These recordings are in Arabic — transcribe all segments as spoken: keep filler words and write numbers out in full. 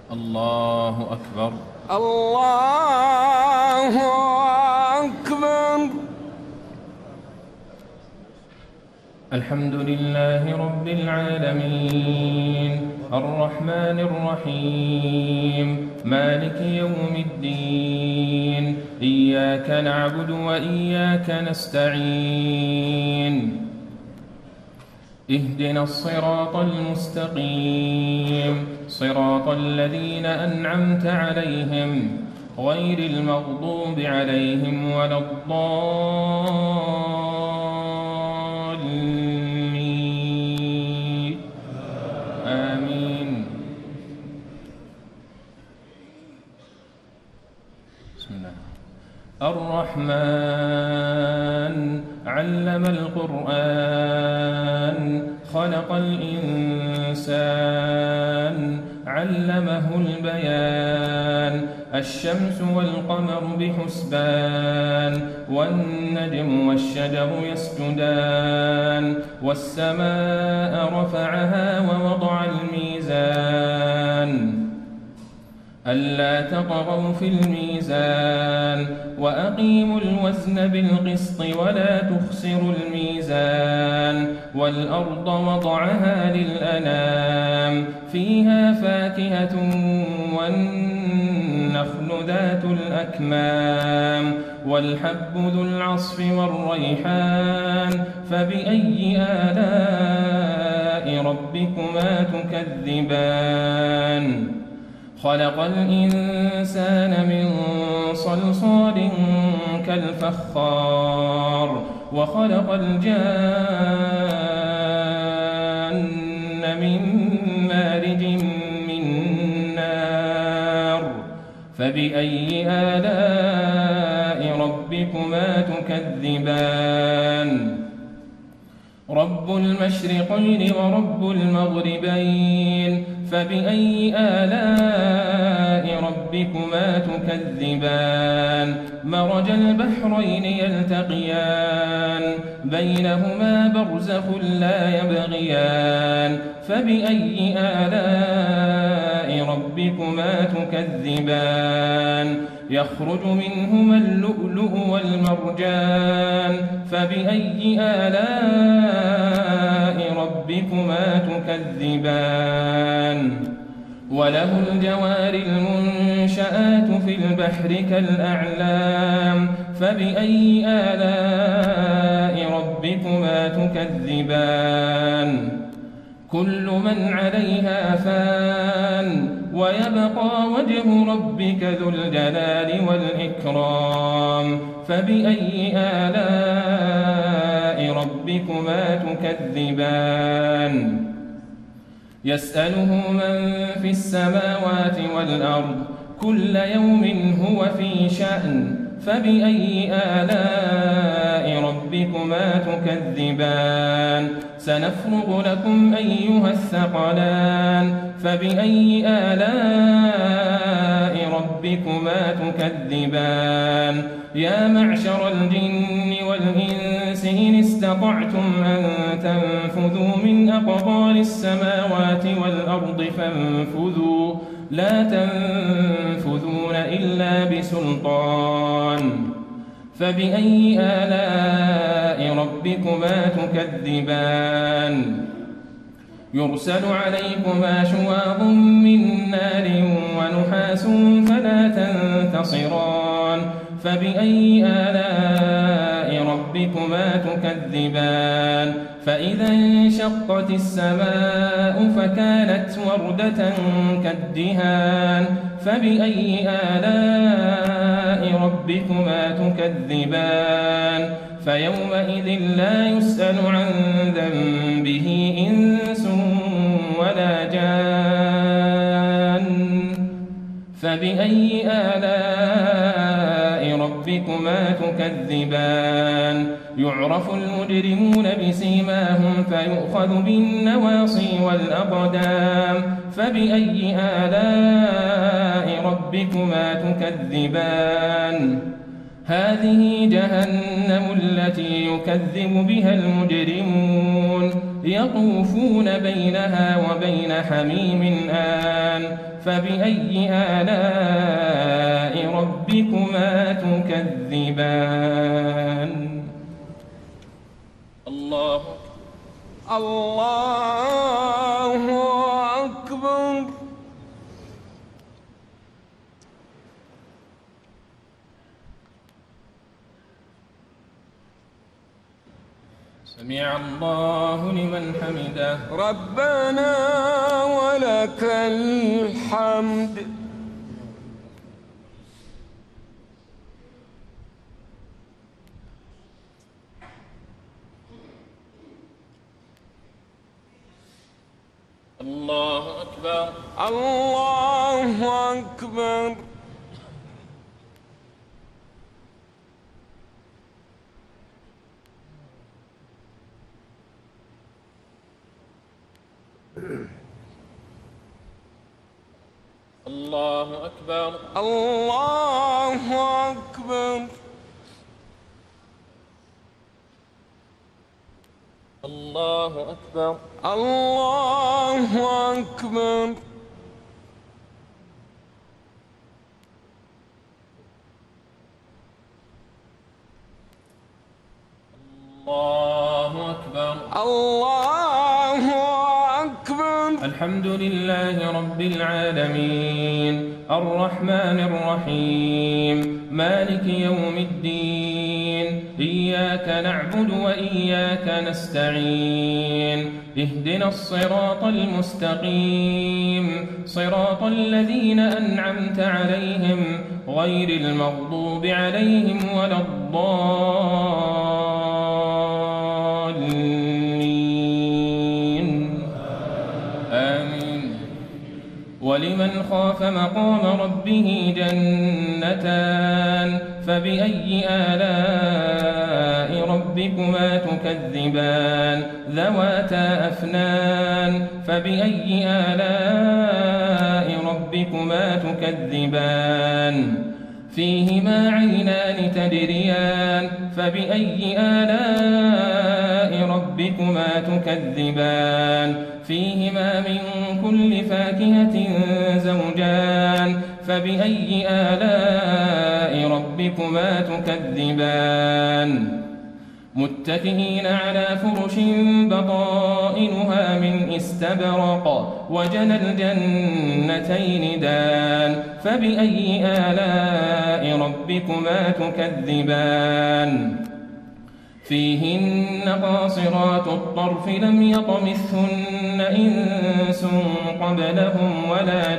الله أكبر. الله أكبر. الحمد لله رب العالمين الرحمن الرحيم مالك يوم الدين إياك نعبد وإياك نستعين اهدنا الصراط المستقيم صراط الذين أنعمت عليهم غير المغضوب عليهم ولا الضالين آمين. بسم الله. الرحمن علم القرآن خلق الإنسان علمه البيان الشمس والقمر بحسبان والنجم والشجر يسجدان والسماء رفعها ووضع الميزان ألا تطغوا في الميزان وأقيموا الوزن بالقسط ولا تخسروا الميزان والأرض وضعها للأنام فيها فاكهة والنخل ذات الأكمام والحب ذو العصف والريحان فبأي آلاء ربكما تكذبان خلق الإنسان من صلصال كالفخار وخلق الجان من مارج من نار فبأي آلاء ربكما تكذبان رب المشرقين ورب المغربين فبأي آلاء ربكما تكذبان مرج البحرين يلتقيان بينهما برزخ لا يبغيان فبأي آلاء ربكما تكذبان يخرج منهما اللؤلؤ والمرجان فبأي آلاء ربكما تكذبان وله الجوار المنشآت في البحر كالأعلام فبأي آلاء ربكما تكذبان كل من عليها فان ويبقى وجه ربك ذو الجلال والإكرام فبأي آلاء ربكما تكذبان يسأله من في السماوات والأرض كل يوم هو في شأن فبأي آلاء ربكما تكذبان سنفرغ لكم أيها الثقلان فبأي آلاء ربكما تكذبان يا معشر الجن والإنس إن استطعتم أن تنفذوا من أقطار السماوات والأرض فانفذوا لا تنفذون إلا بسلطان فبأي آلاء ربكما تكذبان يرسل عليكما شواظ من نار ونحاس فلا تنتصران فبأي آلاء ربكما تكذبان فإذا انشقت السماء فكانت وردة كالدهان فبأي آلاء ربكما تكذبان فيومئذ لا يسأل عن ذنبه إنس ولا جان فبأي آلاء ربكما تكذبان يعرف المجرمون بسيماهم فيؤخذ بالنواصي والأقدام فبأي آلاء ربكما تكذبان هذه جهنم التي يكذب بها المجرمون يطوفون بينها وبين حميم آن فبأي آلاء ربكما تكذبان الله الله أكبر. سمع الله لمن حمده ربنا ولك الحمد. الله أكبر الله أكبر. الله أكبر الله أكبر. الله أكبر الله أكبر. الله أكبر الله أكبر. الحمد لله رب العالمين الرحمن الرحيم مالك يوم الدين إياك نعبد وإياك نستعين اهدنا الصراط المستقيم صراط الذين أنعمت عليهم غير المغضوب عليهم ولا الضالين آمين. ولمن خاف مقام ربه جنتان فبأي آلاء ربكما تكذبان ذواتا أفنان فبأي آلاء ربكما تكذبان فيهما عينان تجريان فبأي آلاء ربكما تكذبان فيهما من كل فاكهة زوجان فبأي آلاء ربكما تكذبان متكئين على فرش بطائنها من استبرق وجنى الجنتين دان فبأي آلاء ربكما تكذبان فيهن قاصرات الطرف لم يطمثهن إنس قبلهم ولا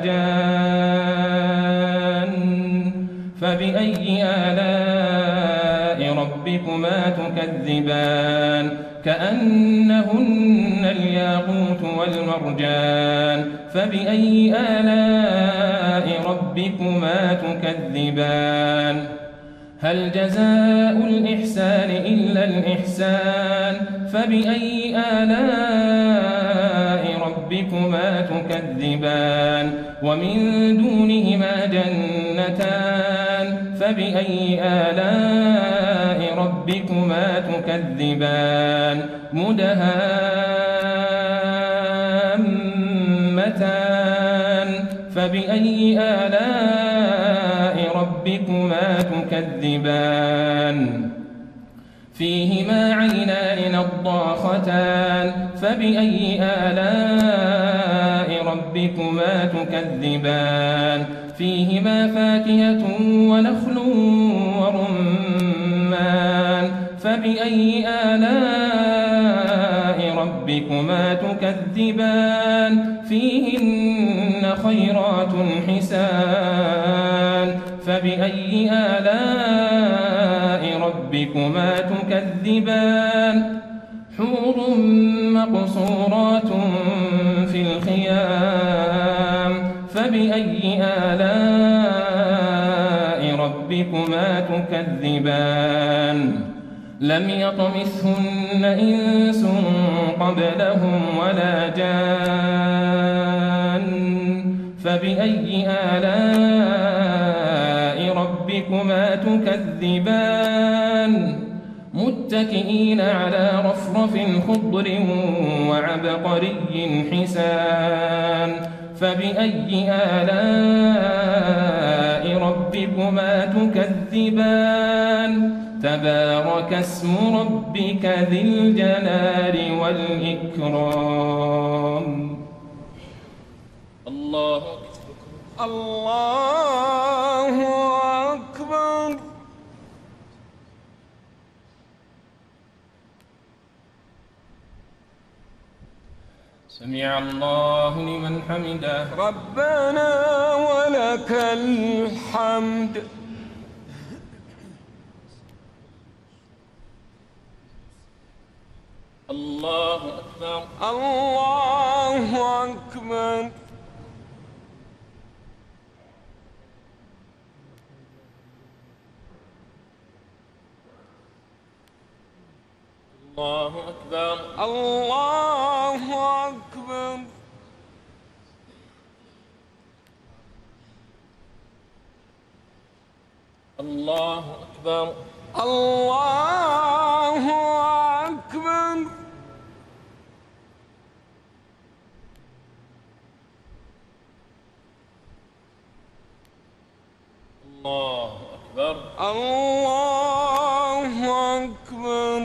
جان فبأي آلاء ربكما تكذبان كأنهن الياقوت والمرجان فبأي آلاء ربكما تكذبان هل جزاء الإحسان إلا الإحسان فبأي آلاء ربكما تكذبان ومن دونهما جنتان فبأي آلاء ربكما تكذبان مدهامتان فبأي آلاء ربكما تكذبان فيهما عينان نضاختان فبأي آلاء ربكما تكذبان فيهما فاكهة ونخل ورمان فبأي آلاء ربكما تكذبان فيهن خيرات حسان فبأي آلاء ربكما تكذبان حور مقصورات في الخيام فبأي آلاء ربكما تكذبان لم يطمثهن إنس قبلهم ولا جان فبأي آلاء ربكما تكذبان متكئين على رفرف خضر وعبقري حسان فبأي آلاء ربكما تكذبان تبارك اسم ربك ذي الجلال والإكرام. الله الله أكبر. سمع الله لمن حمده. ربنا ولك الحمد. الله أكبر. الله أكبر. الله أكبر. الله أكبر. الله أكبر. الله أكبر. الله أكبر. الله أكبر.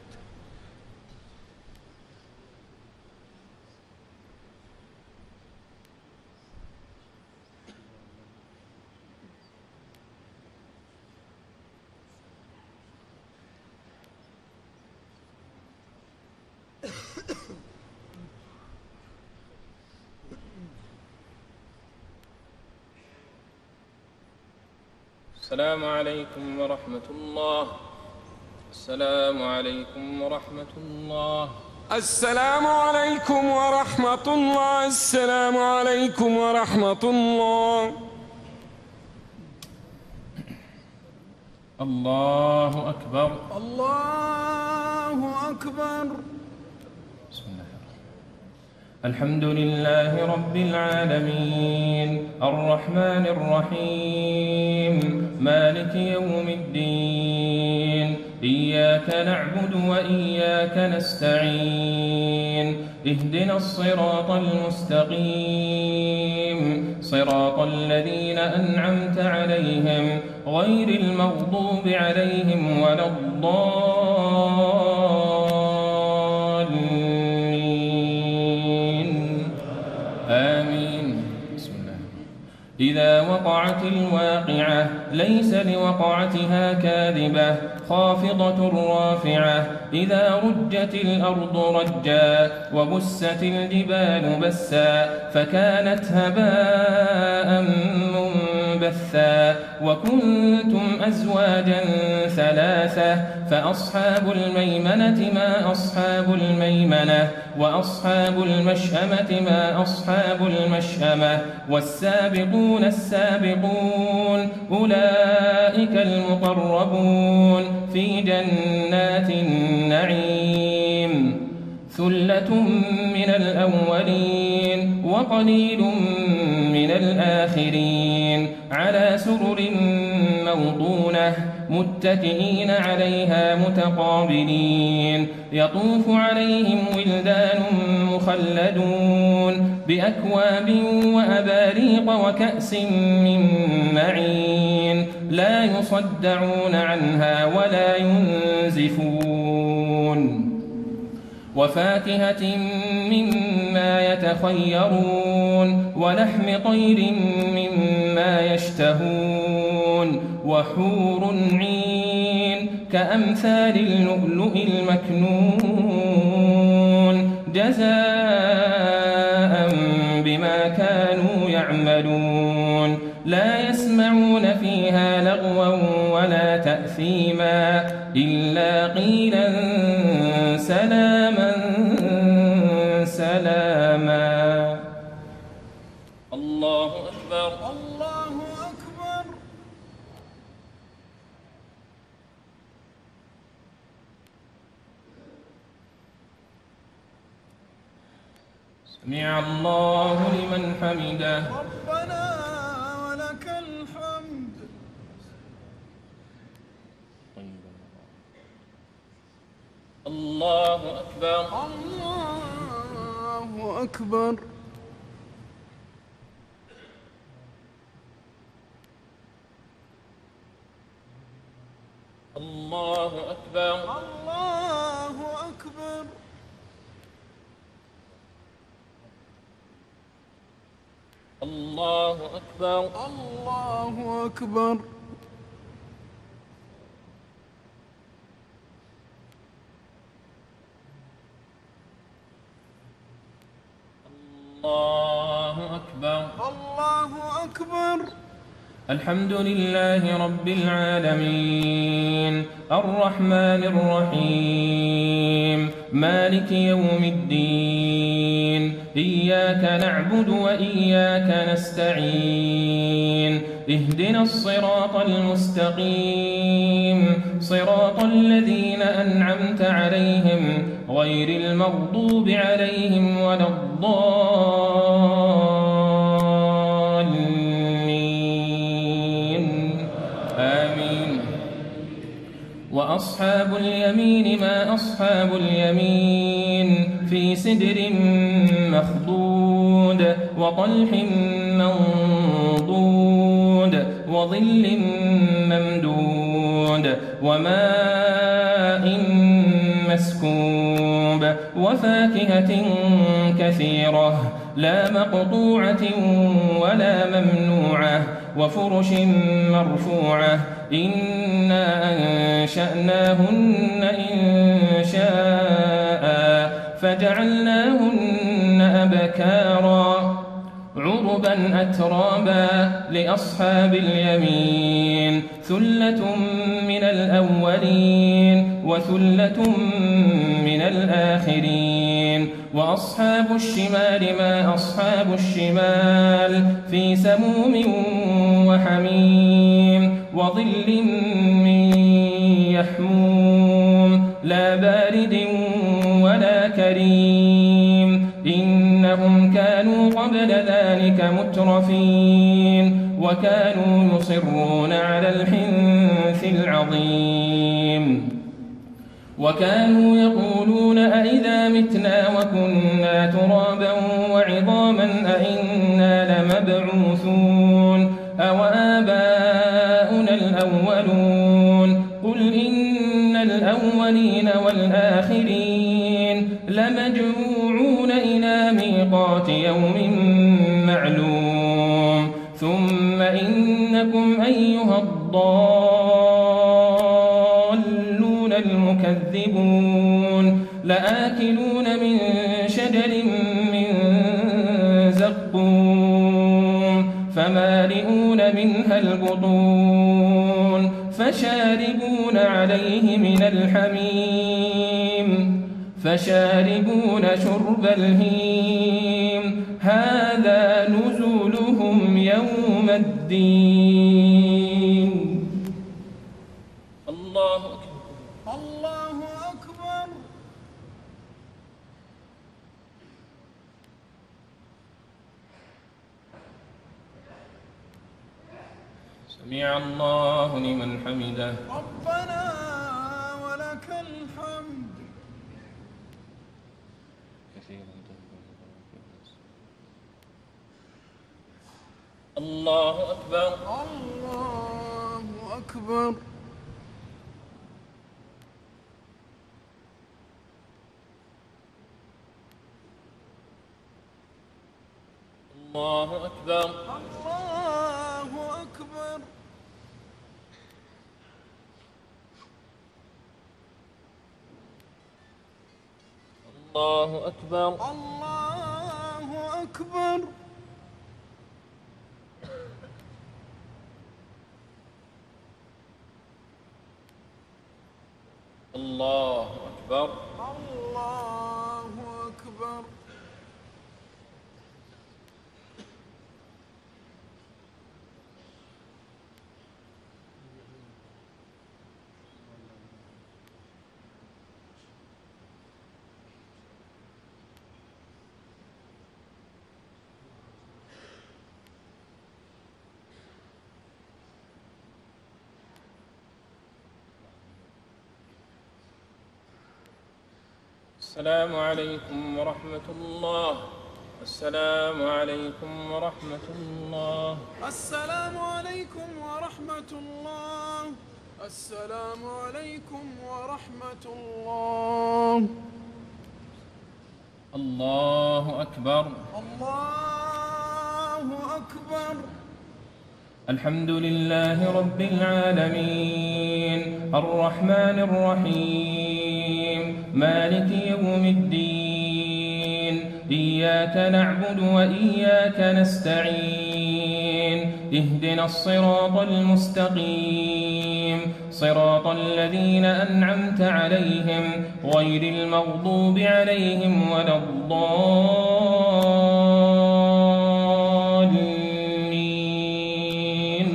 السلام عليكم ورحمة الله. السلام عليكم ورحمة الله. السلام عليكم ورحمة الله. السلام عليكم ورحمة الله. الله أكبر. الله أكبر. بسم الله الحمد لله رب العالمين الرحمن الرحيم مالك يوم الدين إياك نعبد وإياك نستعين اهدنا الصراط المستقيم صراط الذين أنعمت عليهم غير المغضوب عليهم ولا الضالين آمين. بسم الله. إذا وقعت الواقعة ليس لوقعتها كاذبة خافضة رافعة إذا رجت الأرض رجا وبست الجبال بسا فكانت هباء منبثا وكنتم أزواجا ثلاثة فأصحاب الميمنة ما أصحاب الميمنة وأصحاب المشأمة ما أصحاب المشأمة والسابقون السابقون أولئك المقربون في جنات النعيم ثلة من الأولين وقليل من الآخرين على سرر موضونة متكئين عليها متقابلين يطوف عليهم ولدان مخلدون بأكواب وأباريق وكأس من معين لا يصدعون عنها ولا ينزفون وفاكهة مما يتخيرون ولحم طير مما يشتهون وحور عين كأمثال اللؤلؤ المكنون جزاء بما كانوا يعملون لا يسمعون فيها لغوا ولا تأثيما إلا قيلا سلاما سلاما. الله أكبر. الله أكبر. سمع الله لمن حمده. ربنا ولك الحمد. الله أكبر. الله أكبر. الله أكبر. الله أكبر. الله أكبر. الله أكبر. الله أكبر. الله أكبر. الحمد لله رب العالمين الرحمن الرحيم مالك يوم الدين إياك نعبد وإياك نستعين اهدنا الصراط المستقيم صراط الذين أنعمت عليهم غير المغضوب عليهم ولا الضالين آمين. وأصحاب اليمين ما أصحاب اليمين في سدر مخضود وطلح منضود وظل ممدود وماء مسكوب وفاكهة كثيرة لا مقطوعة ولا ممنوعة وفرش مرفوعة إنا أنشأناهن إنشاء فجعلناهن أبكارا عربا أترابا لأصحاب اليمين ثلة من الأولين وثلة من الآخرين. وأصحاب الشمال ما أصحاب الشمال في سموم وحميم وظل من يحموم لا بارد ولا كريم إنهم كانوا قبل ذلك مترفين وكانوا يصرون على الحنث العظيم وكانوا يقولون أئذا متنا وكنا ترابا وعظاما أئنا لمبعوثون أو آباؤنا الأولون قل إن الأولين والآخرين لمجموعون إلى ميقات يوم معلوم ثم إنكم أيها الضالون المكذبون لآكلون من شجر من زقوم فمالئون منها البطون فشاربون عليه من الحميم فشاربون شرب الهيم هذا نزلهم يوم الدين. الله أكبر. الله أكبر. سمع الله لمن حمده. ربنا ولك الحمد. الله أكبر. الله أكبر. الله أكبر. الله أكبر. الله أكبر. الله أكبر. الله أكبر. الله أكبر. السلام عليكم ورحمة الله. السلام عليكم ورحمة الله. السلام عليكم ورحمة الله. السلام عليكم ورحمة الله. الله أكبر. الله أكبر. الحمد لله رب العالمين الرحمن الرحيم مالك يوم الدين إياك نعبد وإياك نستعين اهدنا الصراط المستقيم صراط الذين أنعمت عليهم غير المغضوب عليهم ولا الضالين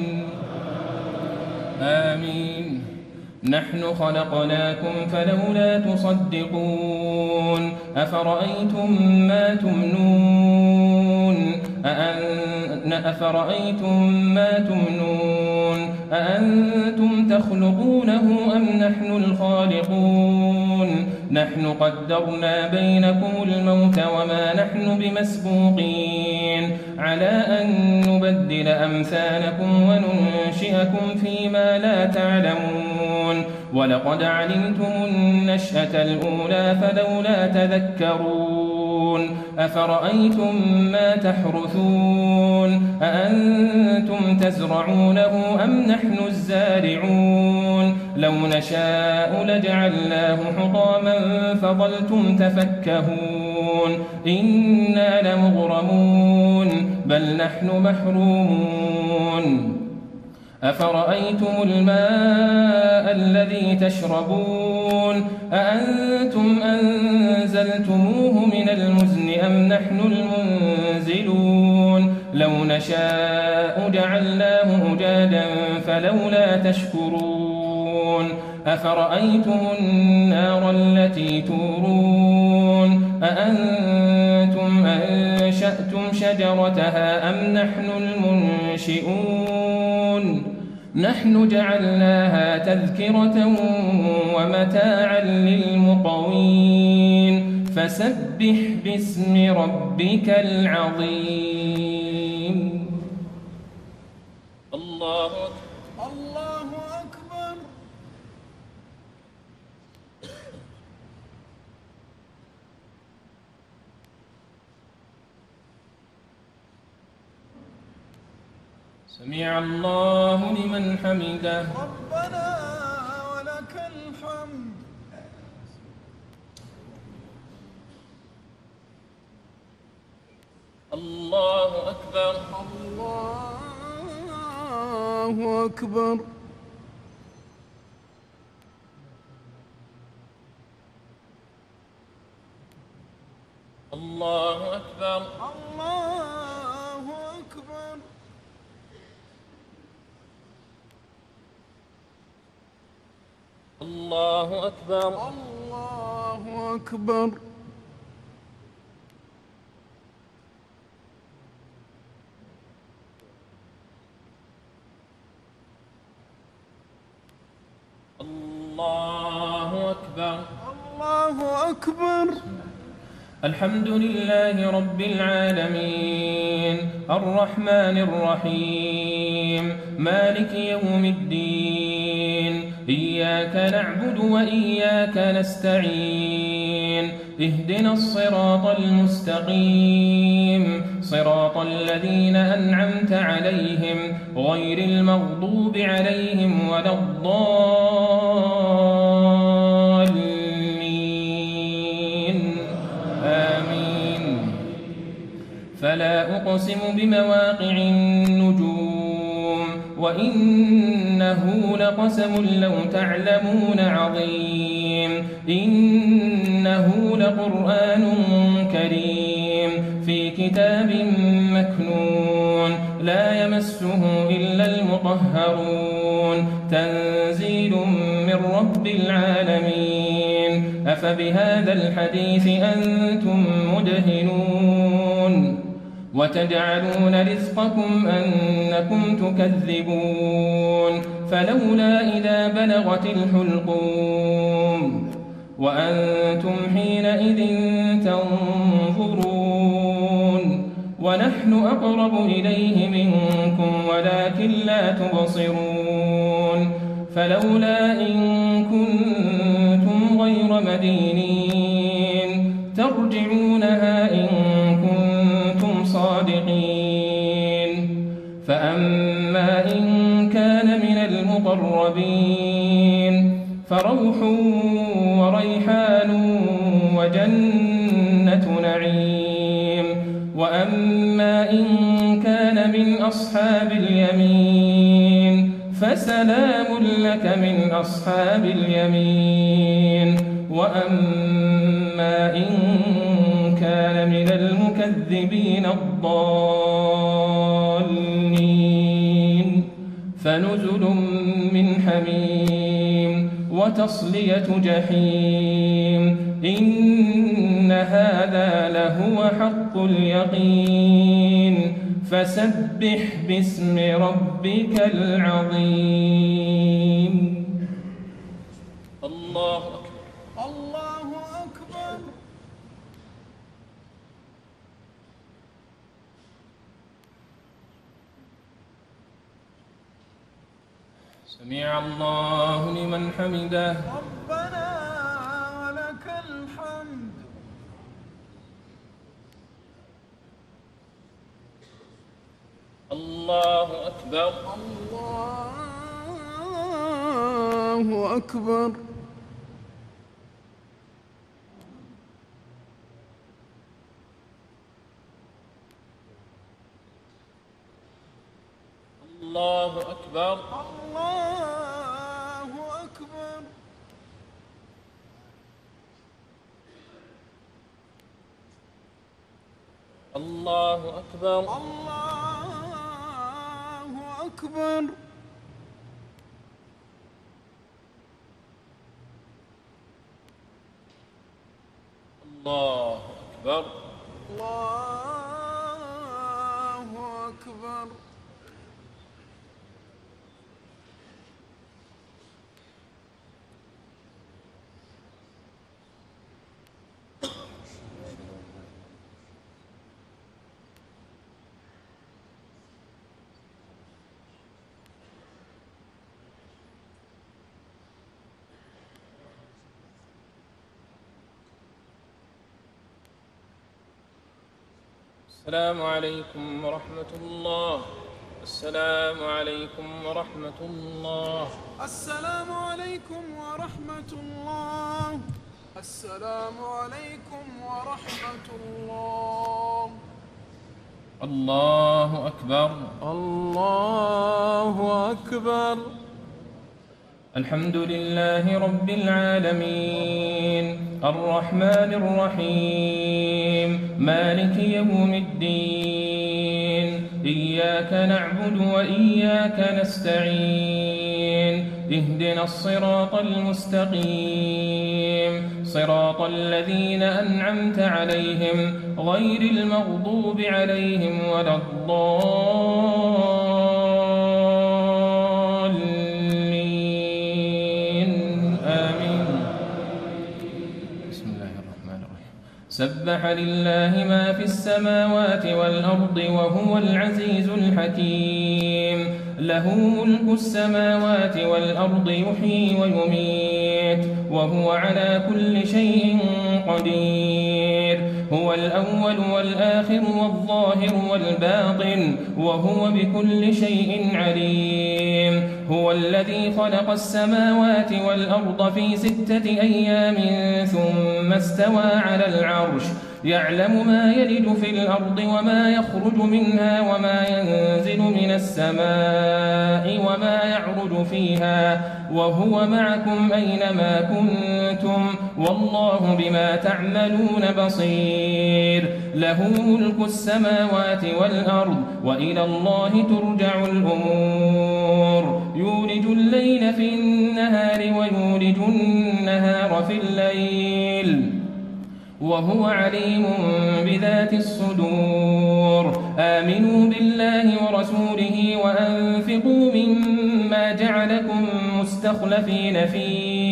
آمين. نحن خلقناكم فلولا تصدقون أفرأيتم ما تمنون أأن أفرأيتم ما تمنون أأنتم تخلقونه أم نحن الخالقون نحن قدرنا بينكم الموت وما نحن بمسبوقين على أن نبدل أمثالكم وننشئكم فيما لا تعلمون ولقد علمتم النشأة الأولى فلولا تذكرون أفرأيتم ما تحرثون أأنتم تزرعونه أم نحن الزارعون لو نشاء لجعلناه حطاما فظلتم تفكهون إنا لمغرمون بل نحن محرومون أفرأيتم الماء الذي تشربون أأنتم أنزلتموه من المزن أم نحن المنزلون لو نشاء جعلناه أجاجا فلولا تشكرون أفرأيتم النار التي تورون أأنتم أنشأتم شجرتها أم نحن المنشئون نحن جعلناها تذكرة ومتاعا للمقوين فسبح باسم ربك العظيم. الله الله أكبر. سمع الله لمن حمده. ربنا ولك الحمد. الله أكبر. الله أكبر. الله أكبر. الله أكبر. الله أكبر. الله أكبر. الله أكبر. الله أكبر. الحمد لله رب العالمين الرحمن الرحيم مالك يوم الدين إياك نعبد وإياك نستعين اهدنا الصراط المستقيم صراط الذين أنعمت عليهم غير المغضوب عليهم ولا الضالين آمين. فلا أقسم بمواقع النجوم وإنه لقسم لو تعلمون عظيم إنه لقرآن كريم في كتاب مكنون لا يمسه إلا المطهرون تنزيل من رب العالمين. أفبهذا الحديث أنتم مدهنون وتجعلون رزقكم أنكم تكذبون فلولا إذا بلغت الحلقوم وأنتم حينئذ تنظرون ونحن أقرب إليه منكم ولكن لا تبصرون فلولا إن كنتم غير مدينين ترجعونها إن كنتم صادقين فأما إن كان من المقربين فروح وريحان وجنة نعيم وأما إن كان من أصحاب اليمين فسلام لك من أصحاب اليمين وأما إن كان من المكذبين الضالين فنزل من حميم وتصلية جحيم إن هذا لهو حق اليقين فسبح باسم ربك العظيم. الله أكبر. الله أكبر. سمع الله لمن حمده. ربنا ولك الحمد. الله أكبر. الله أكبر. الله أكبر. الله أكبر. الله أكبر. الله أكبر. الله أكبر. الله أكبر. السلام عليكم ورحمة الله. السلام عليكم ورحمة الله. السلام عليكم ورحمة الله. السلام عليكم ورحمة الله. الله أكبر. الله أكبر. الحمد لله رب العالمين الرحمن الرحيم مالك يوم الدين إياك نعبد وإياك نستعين اهدنا الصراط المستقيم صراط الذين أنعمت عليهم غير المغضوب عليهم ولا الضالين آمين. بسم الله الرحمن الرحيم. سبح لله ما في السماوات والأرض وهو العزيز الحكيم له ملك السماوات والأرض يحيي ويميت وهو على كل شيء قدير هو الأول والآخر والظاهر والباطن وهو بكل شيء عليم هو الذي خلق السماوات والأرض في ستة أيام ثم استوى على العرش يعلم ما يلج في الأرض وما يخرج منها وما ينزل من السماء وما يعرج فيها وهو معكم أينما كنتم والله بما تعملون بصير له ملك السماوات والأرض وإلى الله ترجع الأمور يولج الليل في النهار ويولج النهار في الليل وهو عليم بذات الصدور آمنوا بالله ورسوله وأنفقوا مما جعلكم مستخلفين فيه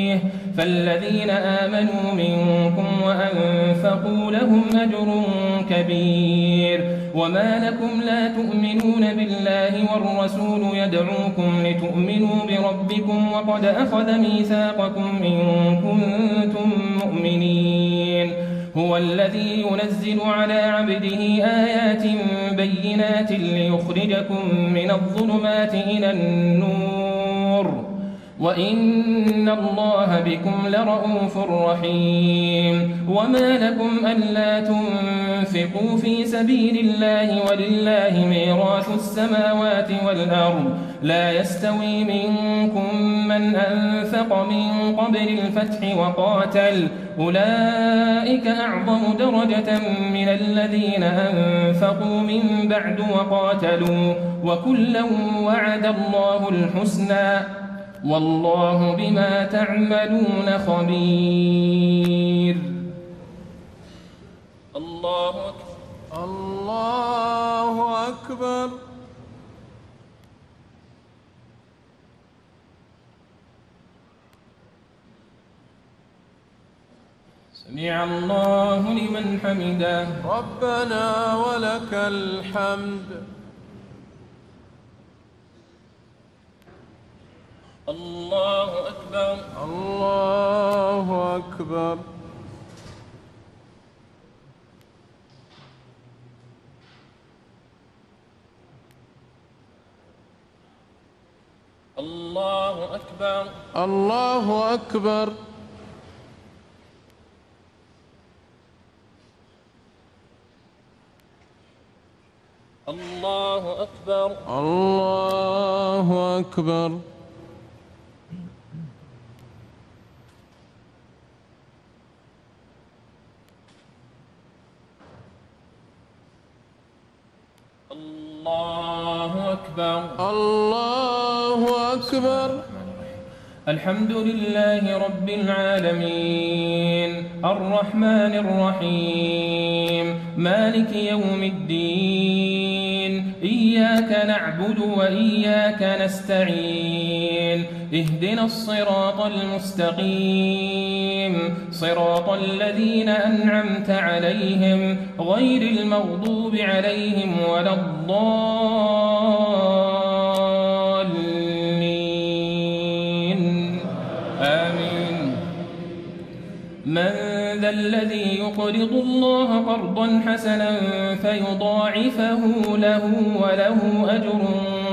فالذين آمنوا منكم وأنفقوا لهم أجر كبير. وما لكم لا تؤمنون بالله والرسول يدعوكم لتؤمنوا بربكم وقد أخذ ميثاقكم إن كنتم مؤمنين. هو الذي ينزل على عبده آيات بينات ليخرجكم من الظلمات إلى النور وإن الله بكم لرءوف رحيم. وما لكم ألا تنفقوا في سبيل الله ولله ميراث السماوات والأرض لا يستوي منكم من أنفق من قبل الفتح وقاتل أولئك أعظم درجة من الذين أنفقوا من بعد وقاتلوا وكلا وعد الله الحسنى والله بما تعملون خبير. الله أكبر. الله أكبر. سمع الله لمن حمده. ربنا ولك الحمد. الله أكبر. الله أكبر. الله أكبر. الله أكبر. الله أكبر. الله أكبر. الله أكبر. الله أكبر. الحمد لله رب العالمين الرحمن الرحيم مالك يوم الدين إياك نعبد وإياك نستعين اهدنا الصراط المستقيم صراط الذين أنعمت عليهم غير المغضوب عليهم ولا الضالين آمين. من ذا الذي يقرض الله قرضا حسنا فيضاعفه له وله أجر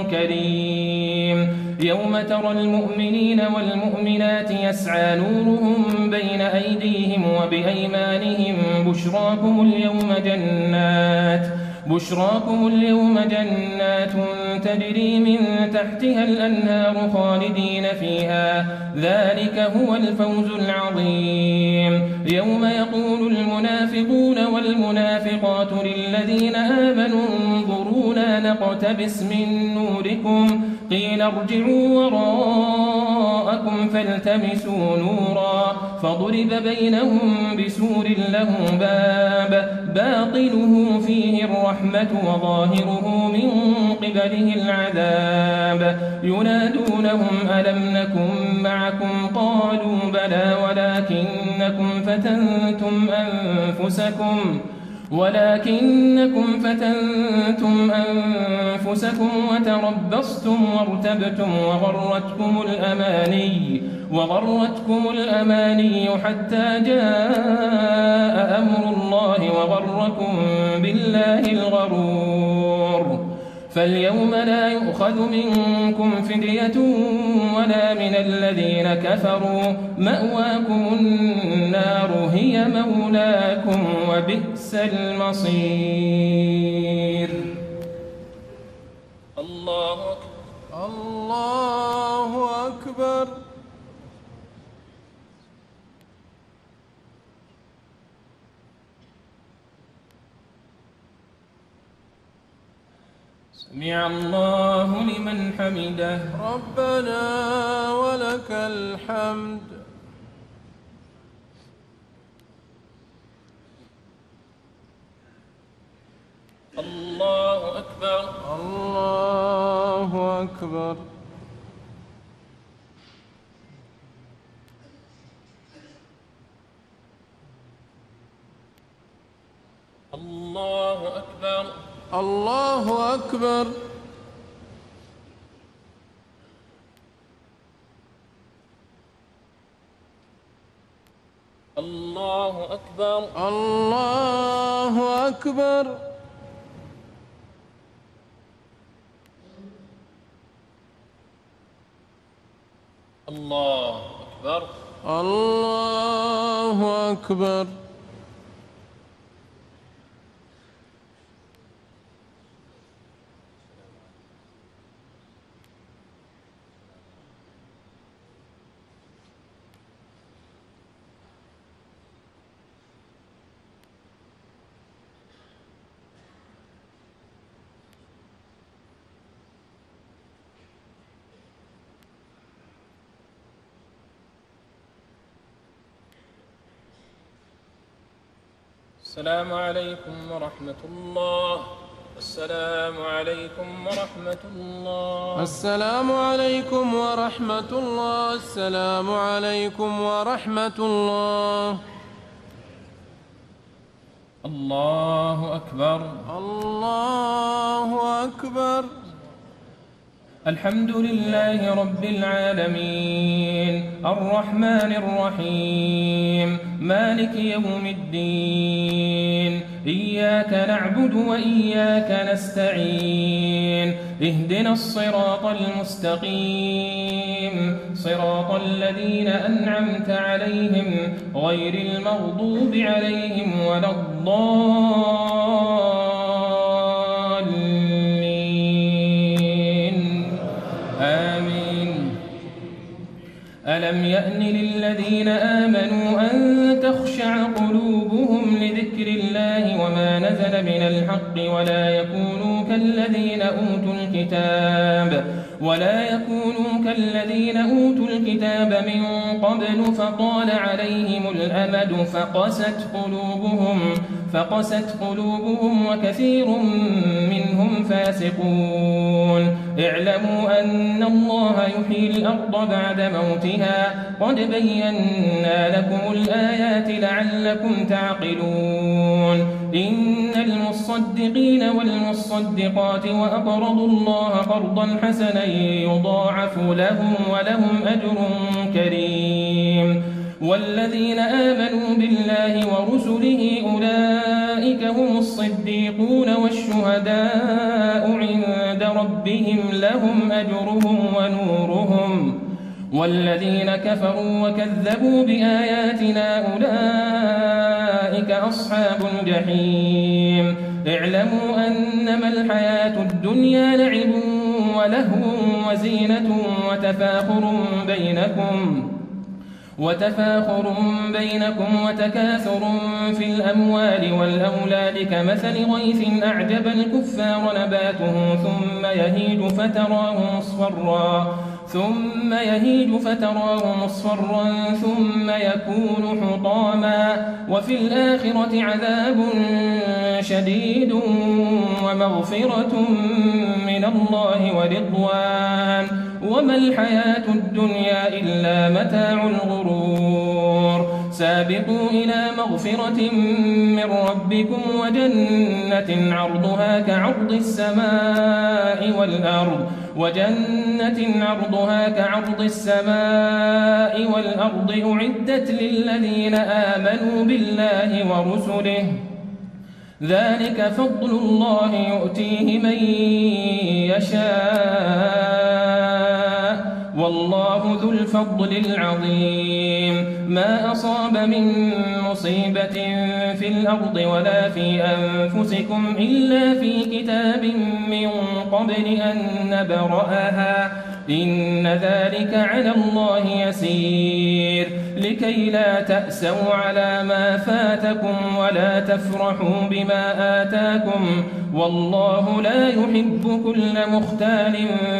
كريم. يوم ترى المؤمنين والمؤمنات يسعى نورهم بين أيديهم وبأيمانهم بشراكم اليوم جنات بشراكم اليوم جنات تجري من تحتها الأنهار خالدين فيها ذلك هو الفوز العظيم. يوم يقول المنافقون والمنافقات للذين آمنوا انظرونا نقتبس من نوركم قيل ارجعوا وراءكم فالتمسوا نورا فضرب بينهم بسور له باب باطنه فيه الرحمة وظاهره من قبله العذاب ينادونهم ألم نكن معكم قالوا بلى ولكنكم فتنتم أنفسكم ولكنكم فتنتم أنفسكم وتربصتم وارتبتم وغرتكم الأماني وغرتكم الأماني حتى جاء أمر الله وغركم بالله الغرور. فاليوم لا يؤخذ منكم فدية ولا من الذين كفروا مأواكم النار هي مولاكم وبئس المصير. الله أكبر. الله أكبر. سمع الله لمن حمده. ربنا ولك الحمد. الله أكبر. الله أكبر. الله أكبر. الله أكبر. الله أكبر. الله أكبر. الله أكبر. السلام عليكم ورحمة الله. السلام عليكم ورحمة الله. السلام عليكم ورحمة الله. السلام عليكم ورحمة الله. الله أكبر. الله أكبر. الحمد لله رب العالمين الرحمن الرحيم مالك يوم الدين إياك نعبد وإياك نستعين اهدنا الصراط المستقيم صراط الذين أنعمت عليهم غير المغضوب عليهم ولا الضالين آمين. ألم يأن للذين آمنوا أن تخشع قلوبهم لذكر الله وما نزل من الحق ولا يكونوا كالذين أوتوا الكتاب ولا يكونوا كالذين أوتوا الكتاب من قبل فطال عليهم الأمد فقست قلوبهم فقست قلوبهم وكثير منهم فاسقون. اعلموا أن الله يحيي الأرض بعد موتها قد بينا لكم الآيات لعلكم تعقلون. إن المصدقين والمصدقات وأقرضوا الله قرضا حسنا يضاعف لهم ولهم أجر كريم. والذين آمنوا بالله ورسله أولئك هم الصديقون والشهداء عند ربهم لهم أجرهم ونورهم. والذين كفروا وكذبوا بآياتنا أولئك أصحاب الجحيم. اعلموا أنما الحياة الدنيا لعب ولهو وزينة وتفاخر بينكم وتفاخر بينكم وتكاثر في الأموال والأولاد كمثل غيث أعجب الكفار نباته ثم يهيج فتراه مصفرا ثم يهيج فتراه مصفرا ثم يكون حطاما وفي الآخرة عذاب شديد ومغفرة من الله ورضوان وما الحياة الدنيا إلا متاع الغرور. سابقوا إلى مغفرة من ربكم وجنة عرضها كعرض السماء والأرض وجنة عرضها كعرض السماء والأرض أعدت للذين آمنوا بالله ورسله ذلك فضل الله يؤتيه من يشاء والله ذو الفضل العظيم. ما أصاب من مصيبة في الأرض ولا في أنفسكم إلا في كتاب من قبل أن نبرأها إن ذلك على الله يسير. لكي لا تأسوا على ما فاتكم ولا تفرحوا بما آتاكم والله لا يحب كل مختال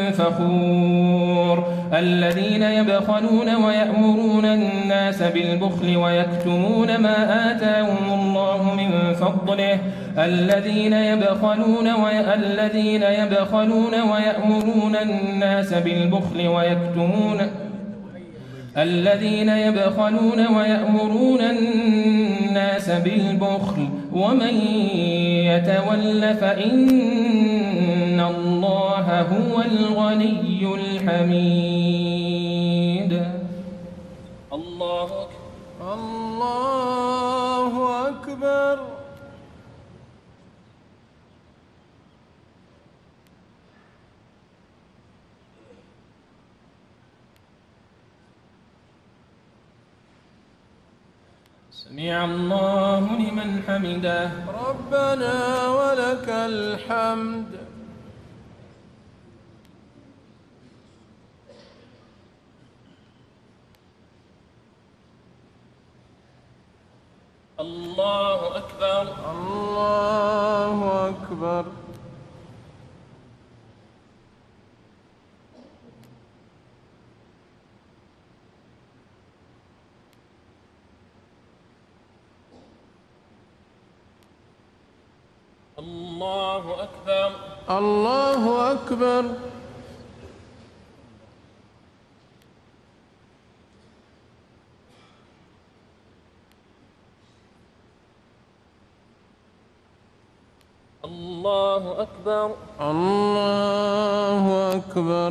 فخور. الذين يبخلون ويأمرون الناس بالبخل ويكتمون ما آتاهم الله من فضله الذين يبخلون وي... الذين يبخلون ويأمرون الناس بالبخل ويكتمون الذين يبخلون ويأمرون الناس بالبخل ومن يتول فإن الله هو الغني الحميد. الله أكبر. الله أكبر. سمع الله لمن حمده. ربنا ولك الحمد. الله أكبر. الله أكبر. الله أكبر. الله أكبر. الله أكبر. الله أكبر.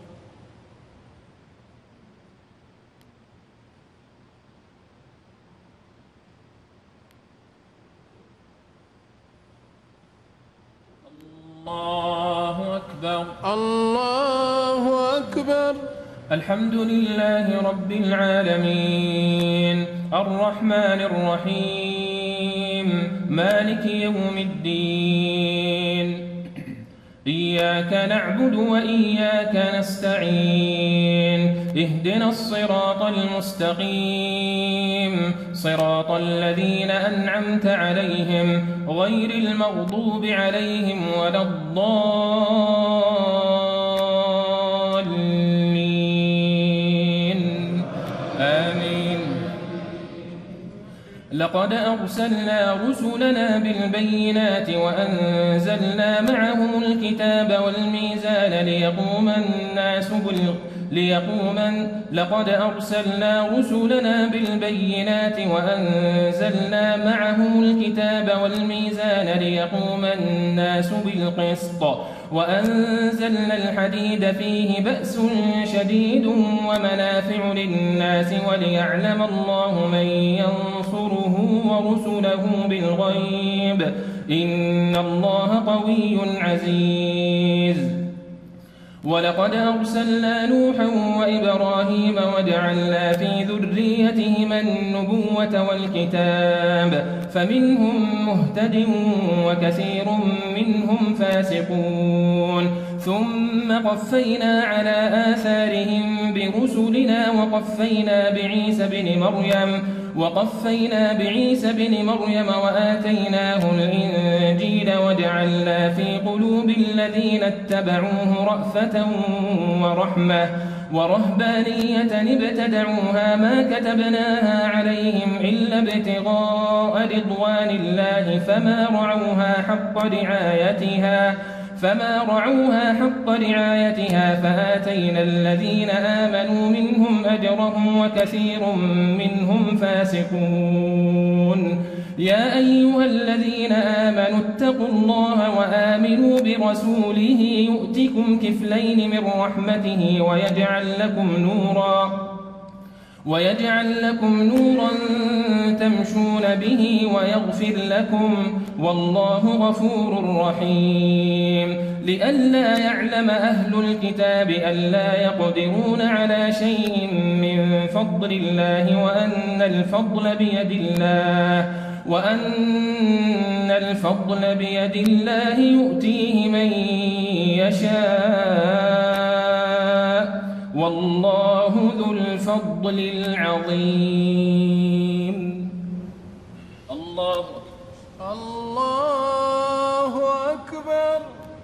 الله أكبر. الله أكبر. الحمد لله رب العالمين الرحمن الرحيم مالك يوم الدين إياك نعبد وإياك نستعين اهدنا الصراط المستقيم صراط الذين أنعمت عليهم غير المغضوب عليهم ولا الضالين آمين. لقد أرسلنا رسلنا بالبينات وأنزلنا معهم الكتاب والميزان ليقوم الناس بالقسط ليقوم لقد أرسلنا رسلنا بالبينات وأنزلنا معهم الكتاب والميزان ليقوم الناس بالقسط وأنزلنا الحديد فيه بأس شديد ومنافع للناس وليعلم الله من ينصره ورسله بالغيب إن الله قوي عزيز. ولقد أرسلنا نوحا وإبراهيم وجعلنا في ذريتهما النبوة والكتاب فمنهم مهتد وكثير منهم فاسقون ثم قفينا على آثارهم برسلنا وقفينا بعيسى بن مريم وقفينا بعيسى بن مريم وآتيناه الإنجيل وجعلنا في قلوب الذين اتبعوه رأفة ورحمة ورهبانية ابتدعوها ما كتبناها عليهم إلا ابتغاء رضوان الله فما رعوها حق رعايتها فما رعوها حق رعايتها فآتينا الذين آمنوا منهم أجرهم وكثير منهم فاسقون. يا أيها الذين آمنوا اتقوا الله وآمنوا برسوله يؤتكم كفلين من رحمته ويجعل لكم نورا ويجعل لكم نورا تمشون به ويغفر لكم والله غفور رحيم. لئلا يعلم أهل الكتاب ألا يقدرون على شيء من فضل الله وأن الفضل بيد الله وأن الفضل بيد الله يؤتيه من يشاء والله ذو الفضل العظيم. الله الله أكبر.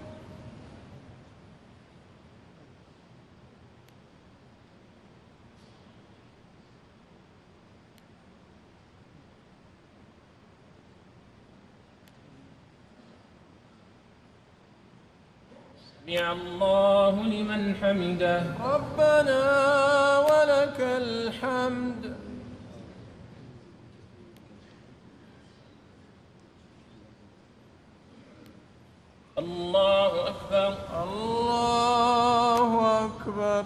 سمع الله لمن حمده. ربنا ولك الحمد. الله أكبر.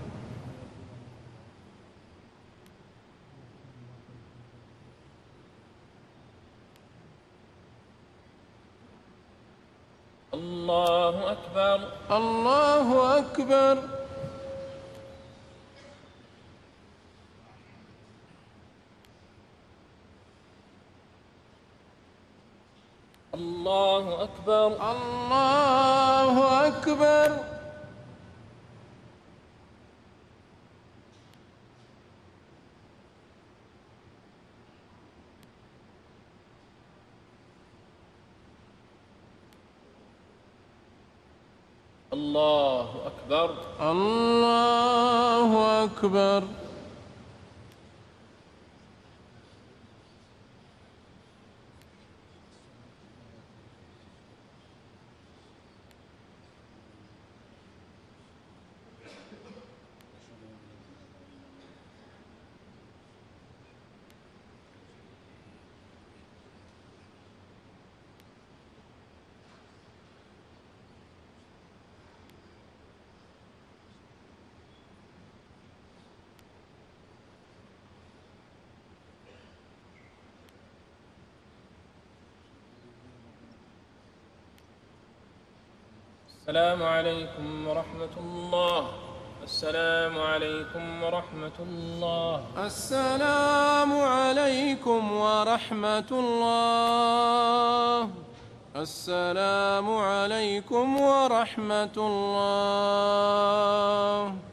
الله أكبر. الله أكبر. الله أكبر. الله أكبر. الله أكبر. الله أكبر. السلام عليكم ورحمة الله. السلام عليكم ورحمة الله. السلام عليكم ورحمة الله. السلام عليكم ورحمة الله.